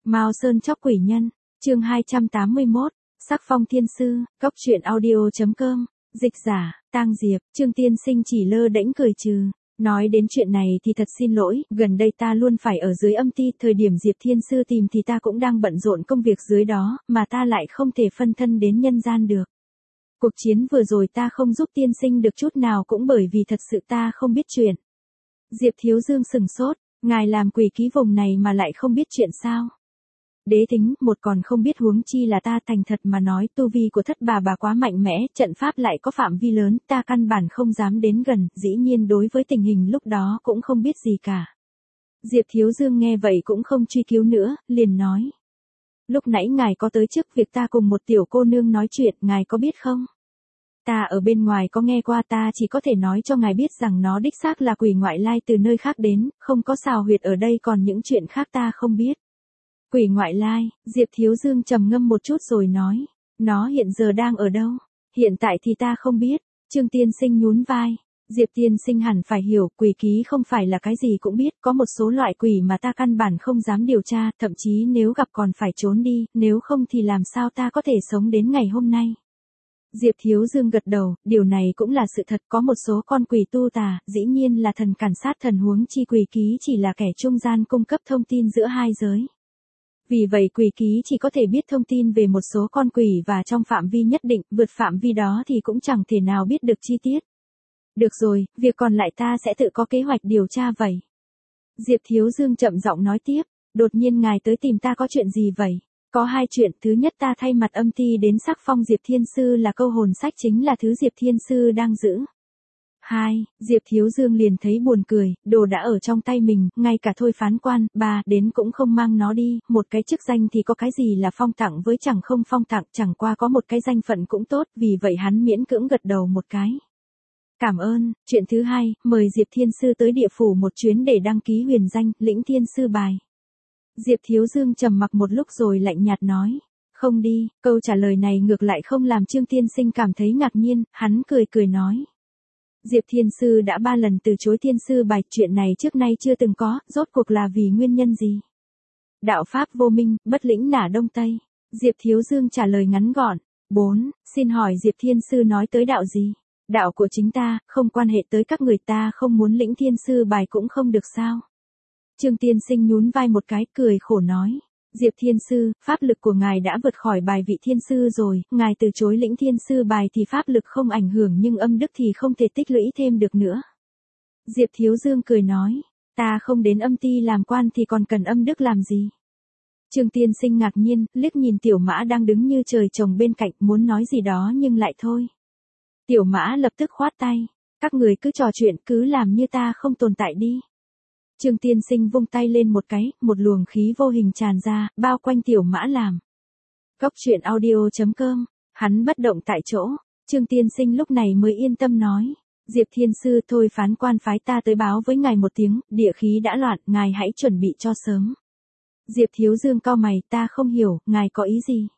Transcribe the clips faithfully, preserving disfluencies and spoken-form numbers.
Mao Sơn chóc quỷ nhân, chương hai trăm tám mươi mốt, Sắc phong thiên sư, cốc truyện audio chấm com, dịch giả, Tang Diệp, Trương Tiên Sinh chỉ lơ đễnh cười trừ. Nói đến chuyện này thì thật xin lỗi, gần đây ta luôn phải ở dưới âm ti, thời điểm Diệp Thiên Sư tìm thì ta cũng đang bận rộn công việc dưới đó, mà ta lại không thể phân thân đến nhân gian được. Cuộc chiến vừa rồi ta không giúp tiên sinh được chút nào cũng bởi vì thật sự ta không biết chuyện. Diệp Thiếu Dương sừng sốt, ngài làm quỷ ký vùng này mà lại không biết chuyện sao? Đế tính, một còn không biết huống chi là ta, thành thật mà nói, tu vi của thất bà bà quá mạnh mẽ, trận pháp lại có phạm vi lớn, ta căn bản không dám đến gần, dĩ nhiên đối với tình hình lúc đó cũng không biết gì cả. Diệp Thiếu Dương nghe vậy cũng không truy cứu nữa, liền nói. Lúc nãy ngài có tới trước việc ta cùng một tiểu cô nương nói chuyện, ngài có biết không? Ta ở bên ngoài có nghe qua, ta chỉ có thể nói cho ngài biết rằng nó đích xác là quỷ ngoại lai từ nơi khác đến, không có xào huyệt ở đây, còn những chuyện khác ta không biết. Quỷ ngoại lai, Diệp Thiếu Dương trầm ngâm một chút rồi nói, nó hiện giờ đang ở đâu? Hiện tại thì ta không biết. Trương Tiên Sinh nhún vai, Diệp Tiên Sinh hẳn phải hiểu, quỷ ký không phải là cái gì cũng biết, có một số loại quỷ mà ta căn bản không dám điều tra, thậm chí nếu gặp còn phải trốn đi, nếu không thì làm sao ta có thể sống đến ngày hôm nay. Diệp Thiếu Dương gật đầu, điều này cũng là sự thật, có một số con quỷ tu tà, dĩ nhiên là thần cản sát thần, huống chi quỷ ký chỉ là kẻ trung gian cung cấp thông tin giữa hai giới. Vì vậy quỷ ký chỉ có thể biết thông tin về một số con quỷ và trong phạm vi nhất định, vượt phạm vi đó thì cũng chẳng thể nào biết được chi tiết. Được rồi, việc còn lại ta sẽ tự có kế hoạch điều tra vậy. Diệp Thiếu Dương chậm giọng nói tiếp, đột nhiên ngài tới tìm ta có chuyện gì vậy? Có hai chuyện, thứ nhất ta thay mặt âm ty đến sắc phong Diệp Thiên Sư là câu hồn sách chính là thứ Diệp Thiên Sư đang giữ. Hai, Diệp Thiếu Dương liền thấy buồn cười, đồ đã ở trong tay mình, ngay cả thôi phán quan, ba, đến cũng không mang nó đi, một cái chức danh thì có cái gì là phong tặng với chẳng không phong tặng, chẳng qua có một cái danh phận cũng tốt, vì vậy hắn miễn cưỡng gật đầu một cái. Cảm ơn. Chuyện thứ hai, mời Diệp Thiên Sư tới địa phủ một chuyến để đăng ký huyền danh, lĩnh Thiên Sư bài. Diệp Thiếu Dương trầm mặc một lúc rồi lạnh nhạt nói, không đi. Câu trả lời này ngược lại không làm Trương Tiên Sinh cảm thấy ngạc nhiên, hắn cười cười nói. Diệp Thiên Sư đã ba lần từ chối Thiên Sư bài, chuyện này trước nay chưa từng có, rốt cuộc là vì nguyên nhân gì? Đạo pháp vô minh, bất lĩnh nả đông tây. Diệp Thiếu Dương trả lời ngắn gọn. Bốn, xin hỏi Diệp Thiên Sư nói tới đạo gì? Đạo của chính ta, không quan hệ tới các người, ta không muốn lĩnh Thiên Sư bài cũng không được sao? Trương Tiên Sinh nhún vai một cái, cười khổ nói. Diệp Thiên Sư, pháp lực của ngài đã vượt khỏi bài vị Thiên Sư rồi, ngài từ chối lĩnh Thiên Sư bài thì pháp lực không ảnh hưởng nhưng âm đức thì không thể tích lũy thêm được nữa. Diệp Thiếu Dương cười nói, ta không đến âm ty làm quan thì còn cần âm đức làm gì? Trương Tiên Sinh ngạc nhiên, liếc nhìn Tiểu Mã đang đứng như trời trồng bên cạnh, muốn nói gì đó nhưng lại thôi. Tiểu Mã lập tức khoát tay, các người cứ trò chuyện, cứ làm như ta không tồn tại đi. Trương Tiên Sinh vung tay lên một cái, một luồng khí vô hình tràn ra, bao quanh Tiểu Mã làm. Cốc truyện audio chấm com, hắn bất động tại chỗ, Trương Tiên Sinh lúc này mới yên tâm nói. Diệp Thiên Sư, thôi phán quan phái ta tới báo với ngài một tiếng, địa khí đã loạn, ngài hãy chuẩn bị cho sớm. Diệp Thiếu Dương cau mày, ta không hiểu, ngài có ý gì?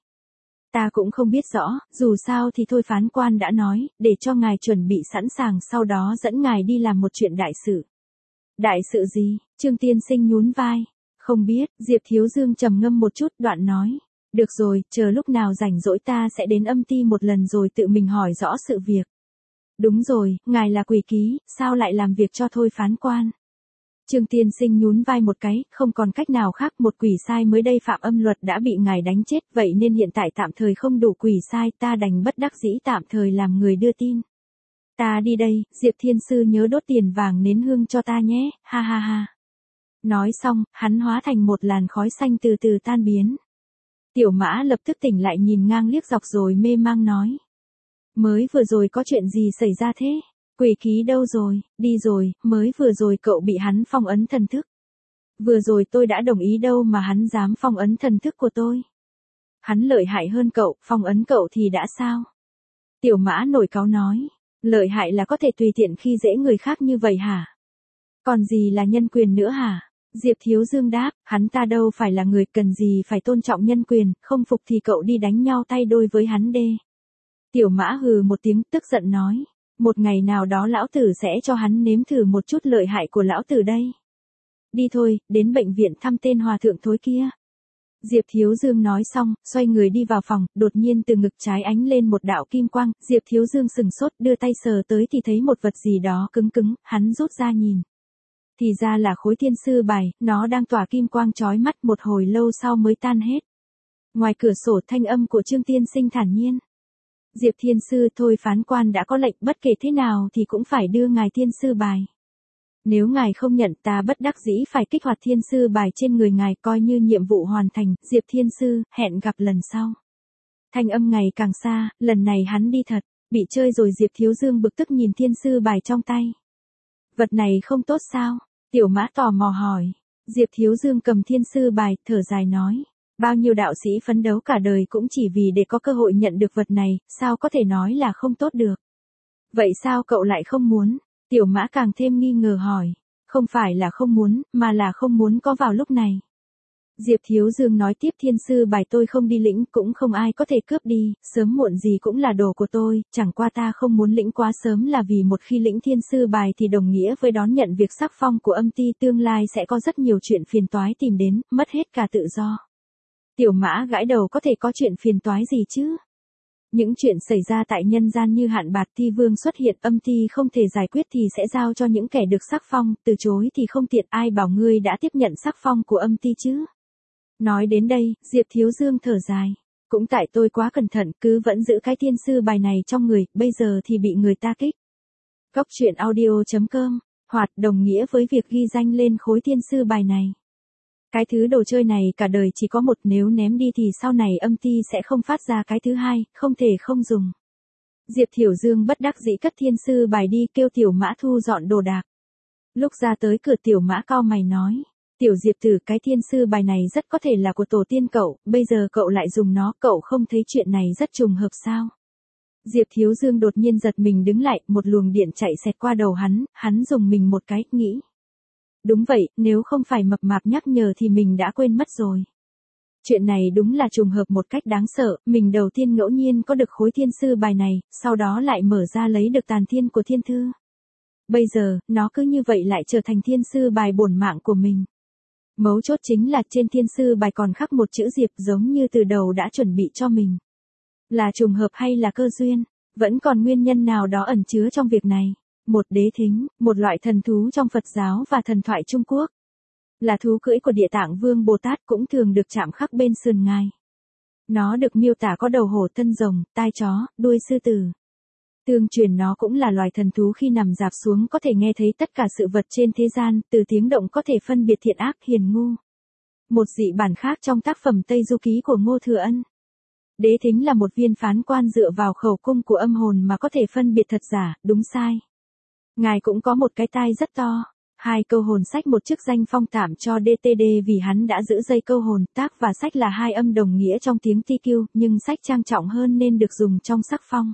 Ta cũng không biết rõ, dù sao thì thôi phán quan đã nói, để cho ngài chuẩn bị sẵn sàng, sau đó dẫn ngài đi làm một chuyện đại sự. Đại sự gì? Trương Tiên Sinh nhún vai. Không biết. Diệp Thiếu Dương trầm ngâm một chút, đoạn nói. Được rồi, chờ lúc nào rảnh rỗi ta sẽ đến âm ty một lần rồi tự mình hỏi rõ sự việc. Đúng rồi, ngài là quỷ ký, sao lại làm việc cho thôi phán quan? Trương Tiên Sinh nhún vai một cái, không còn cách nào khác, một quỷ sai mới đây phạm âm luật đã bị ngài đánh chết, vậy nên hiện tại tạm thời không đủ quỷ sai, ta đành bất đắc dĩ tạm thời làm người đưa tin. Ta đi đây, Diệp Thiên Sư nhớ đốt tiền vàng nến hương cho ta nhé, ha ha ha. Nói xong, hắn hóa thành một làn khói xanh từ từ tan biến. Tiểu Mã lập tức tỉnh lại, nhìn ngang liếc dọc rồi mê mang nói. Mới vừa rồi có chuyện gì xảy ra thế? Quỷ ký đâu rồi? Đi rồi, mới vừa rồi cậu bị hắn phong ấn thần thức. Vừa rồi tôi đã đồng ý đâu mà hắn dám phong ấn thần thức của tôi. Hắn lợi hại hơn cậu, phong ấn cậu thì đã sao? Tiểu Mã nổi cáu nói. Lợi hại là có thể tùy tiện khi dễ người khác như vậy hả? Còn gì là nhân quyền nữa hả? Diệp Thiếu Dương đáp, hắn ta đâu phải là người, cần gì phải tôn trọng nhân quyền, không phục thì cậu đi đánh nhau tay đôi với hắn đê. Tiểu Mã hừ một tiếng, tức giận nói, một ngày nào đó lão tử sẽ cho hắn nếm thử một chút lợi hại của lão tử đây. Đi thôi, đến bệnh viện thăm tên hòa thượng thối kia. Diệp Thiếu Dương nói xong, xoay người đi vào phòng, đột nhiên từ ngực trái ánh lên một đạo kim quang, Diệp Thiếu Dương sừng sốt, đưa tay sờ tới thì thấy một vật gì đó cứng cứng, hắn rút ra nhìn. Thì ra là khối thiên sư bài, nó đang tỏa kim quang chói mắt, một hồi lâu sau mới tan hết. Ngoài cửa sổ thanh âm của Trương Tiên Sinh thản nhiên. Diệp Thiên Sư, thôi phán quan đã có lệnh, bất kể thế nào thì cũng phải đưa ngài thiên sư bài. Nếu ngài không nhận, ta bất đắc dĩ phải kích hoạt thiên sư bài trên người ngài, coi như nhiệm vụ hoàn thành. Diệp Thiên Sư, hẹn gặp lần sau. Thanh âm ngày càng xa, lần này hắn đi thật, bị chơi rồi. Diệp Thiếu Dương bực tức nhìn thiên sư bài trong tay. Vật này không tốt sao? Tiểu Mã tò mò hỏi. Diệp Thiếu Dương cầm thiên sư bài, thở dài nói. Bao nhiêu đạo sĩ phấn đấu cả đời cũng chỉ vì để có cơ hội nhận được vật này, sao có thể nói là không tốt được. Vậy sao cậu lại không muốn? Tiểu Mã càng thêm nghi ngờ hỏi. Không phải là không muốn, mà là không muốn có vào lúc này. Diệp Thiếu Dương nói tiếp, thiên sư bài tôi không đi lĩnh, cũng không ai có thể cướp đi, sớm muộn gì cũng là đồ của tôi, chẳng qua ta không muốn lĩnh quá sớm là vì một khi lĩnh thiên sư bài thì đồng nghĩa với đón nhận việc sắc phong của âm ty, tương lai sẽ có rất nhiều chuyện phiền toái tìm đến, mất hết cả tự do. Tiểu Mã gãi đầu, có thể có chuyện phiền toái gì chứ? Những chuyện xảy ra tại nhân gian như hạn bạc, thi vương xuất hiện, âm ty không thể giải quyết thì sẽ giao cho những kẻ được sắc phong, từ chối thì không tiện, ai bảo ngươi đã tiếp nhận sắc phong của âm ty chứ? Nói đến đây, Diệp Thiếu Dương thở dài. Cũng tại tôi quá cẩn thận, cứ vẫn giữ cái thiên sư bài này trong người, bây giờ thì bị người ta kích. Góc truyện audio chấm com, hoạt đồng nghĩa với việc ghi danh lên khối thiên sư bài này. Cái thứ đồ chơi này cả đời chỉ có một, nếu ném đi thì sau này âm ty sẽ không phát ra cái thứ hai, không thể không dùng. Diệp Thiểu Dương bất đắc dĩ cất thiên sư bài đi, kêu Tiểu Mã thu dọn đồ đạc. Lúc ra tới cửa, Tiểu Mã cau mày nói. Tiểu Diệp tử, cái thiên sư bài này rất có thể là của tổ tiên cậu, bây giờ cậu lại dùng nó, cậu không thấy chuyện này rất trùng hợp sao? Diệp Thiếu Dương đột nhiên giật mình đứng lại, một luồng điện chạy xẹt qua đầu hắn, hắn dùng mình một cái, nghĩ. Đúng vậy, nếu không phải mập mạp nhắc nhở thì mình đã quên mất rồi. Chuyện này đúng là trùng hợp một cách đáng sợ, mình đầu tiên ngẫu nhiên có được khối thiên sư bài này, sau đó lại mở ra lấy được tàn thiên của thiên thư. Bây giờ, nó cứ như vậy lại trở thành thiên sư bài bổn mạng của mình. Mấu chốt chính là trên thiên sư bài còn khắc một chữ Diệp, giống như từ đầu đã chuẩn bị cho mình. Là trùng hợp hay là cơ duyên, vẫn còn nguyên nhân nào đó ẩn chứa trong việc này. Một đế thính, một loại thần thú trong Phật giáo và thần thoại Trung Quốc. Là thú cưỡi của Địa Tạng Vương Bồ Tát, cũng thường được chạm khắc bên sườn ngài. Nó được miêu tả có đầu hổ, thân rồng, tai chó, đuôi sư tử. Tương truyền nó cũng là loài thần thú, khi nằm rạp xuống có thể nghe thấy tất cả sự vật trên thế gian, từ tiếng động có thể phân biệt thiện ác, hiền ngu. Một dị bản khác trong tác phẩm Tây Du Ký của Ngô Thừa Ân. Đế thính là một viên phán quan dựa vào khẩu cung của âm hồn mà có thể phân biệt thật giả, đúng sai. Ngài cũng có một cái tai rất to. Hai câu hồn sách một chức danh phong tạm cho đê tê đê vì hắn đã giữ dây câu hồn, tác và sách là hai âm đồng nghĩa trong tiếng ti kiu, nhưng sách trang trọng hơn nên được dùng trong sắc phong.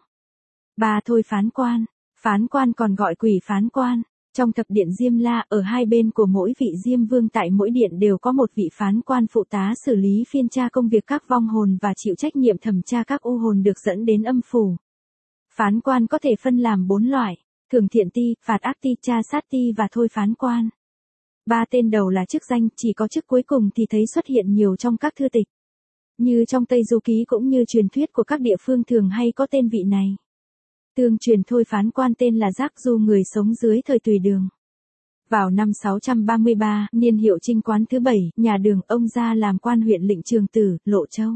Ba thôi phán quan. Phán quan còn gọi quỷ phán quan. Trong thập điện Diêm La, ở hai bên của mỗi vị Diêm Vương tại mỗi điện đều có một vị phán quan phụ tá xử lý phiên tra công việc các vong hồn và chịu trách nhiệm thẩm tra các u hồn được dẫn đến âm phủ. Phán quan có thể phân làm bốn loại. Thường thiện ti, phạt ác ti, tra sát ti và thôi phán quan. Ba tên đầu là chức danh, chỉ có chức cuối cùng thì thấy xuất hiện nhiều trong các thư tịch. Như trong Tây Du Ký cũng như truyền thuyết của các địa phương thường hay có tên vị này. Tương truyền thôi phán quan tên là Giác Du, người sống dưới thời Tùy Đường. Vào năm sáu trăm ba mươi ba, niên hiệu Trinh Quán thứ bảy, nhà Đường, ông ra làm quan huyện Lĩnh Trường Tử, Lộ Châu.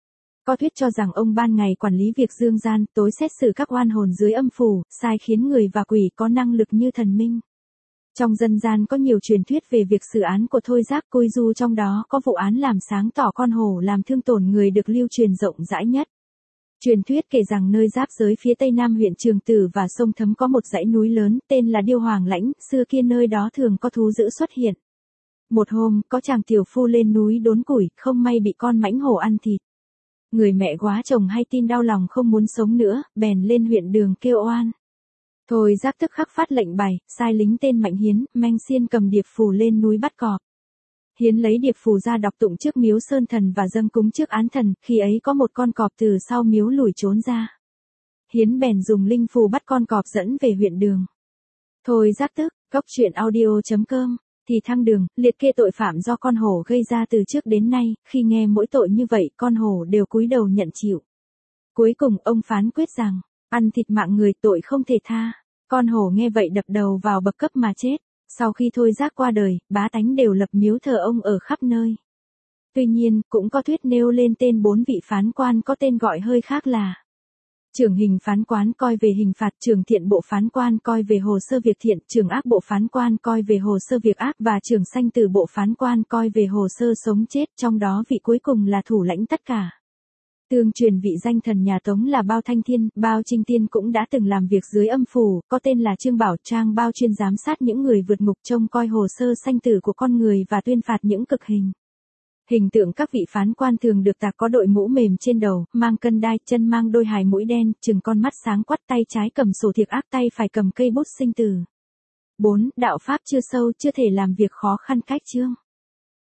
Có thuyết cho rằng ông ban ngày quản lý việc dương gian, tối xét xử các oan hồn dưới âm phủ, sai khiến người và quỷ, có năng lực như thần minh. Trong dân gian có nhiều truyền thuyết về việc xử án của Thôi Giác Côi Du, trong đó có vụ án làm sáng tỏ con hổ làm thương tổn người được lưu truyền rộng rãi nhất. Truyền thuyết kể rằng nơi giáp giới phía tây nam huyện Trường Tử và sông Thấm có một dãy núi lớn tên là Điêu Hoàng Lãnh, xưa kia nơi đó thường có thú dữ xuất hiện. Một hôm, có chàng tiểu phu lên núi đốn củi, không may bị con mãnh hổ ăn thịt. Người mẹ quá chồng hay tin đau lòng không muốn sống nữa, bèn lên huyện Đường kêu oan. Thôi Giác tức khắc phát lệnh bày, sai lính tên Mạnh Hiến, Manh Xiên cầm điệp phù lên núi bắt cọp. Hiến lấy điệp phù ra đọc tụng trước miếu sơn thần và dâng cúng trước án thần, khi ấy có một con cọp từ sau miếu lủi trốn ra. Hiến bèn dùng linh phù bắt con cọp dẫn về huyện Đường. Thôi Giác tức, góc truyện audio chấm com Thì thăng đường, liệt kê tội phạm do con hổ gây ra từ trước đến nay, khi nghe mỗi tội như vậy con hổ đều cúi đầu nhận chịu. Cuối cùng ông phán quyết rằng, ăn thịt mạng người tội không thể tha. Con hổ nghe vậy đập đầu vào bậc cấp mà chết. Sau khi thôi giác qua đời, bá tánh đều lập miếu thờ ông ở khắp nơi. Tuy nhiên, cũng có thuyết nêu lên tên bốn vị phán quan có tên gọi hơi khác là Trưởng hình phán quán coi về hình phạt, trưởng thiện bộ phán quan coi về hồ sơ việc thiện, trưởng ác bộ phán quan coi về hồ sơ việc ác và trưởng sanh tử bộ phán quan coi về hồ sơ sống chết, trong đó vị cuối cùng là thủ lãnh tất cả. Tương truyền vị danh thần nhà Tống là Bao Thanh Thiên, Bao Trinh Tiên cũng đã từng làm việc dưới âm phủ, có tên là Trương Bảo Trang Bao chuyên giám sát những người vượt ngục, trông coi hồ sơ sanh tử của con người và tuyên phạt những cực hình. Hình tượng các vị phán quan thường được tạc có đội mũ mềm trên đầu, mang cân đai, chân mang đôi hài mũi đen, trừng con mắt sáng quắt, tay trái cầm sổ thiệt ác, tay phải cầm cây bút sinh tử. bốn. Đạo pháp chưa sâu, chưa thể làm việc khó khăn cách chương.